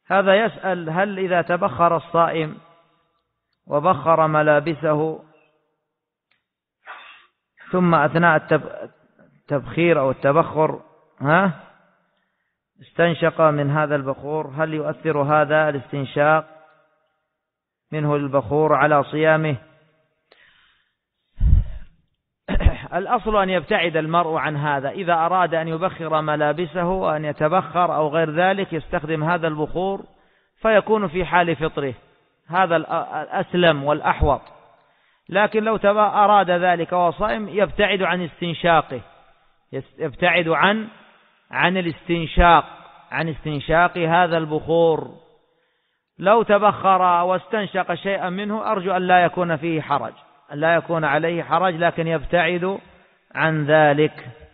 هذا يسأل: هل إذا تبخر الصائم وبخر ملابسه ثم أثناء التبخير أو التبخر استنشق من هذا البخور، هل يؤثر هذا الاستنشاق منه للبخور على صيامه؟ الأصل أن يبتعد المرء عن هذا. إذا أراد أن يبخر ملابسه وأن يتبخر أو غير ذلك يستخدم هذا البخور فيكون في حال فطره، هذا الأسلم والأحوط. لكن لو أراد ذلك وهو صائم يبتعد عن استنشاقه، يبتعد عن استنشاق هذا البخور. لو تبخر واستنشق شيئا منه أرجو أن لا يكون فيه حرج، أن لا يكون عليه حرج، لكن يبتعد عن ذلك.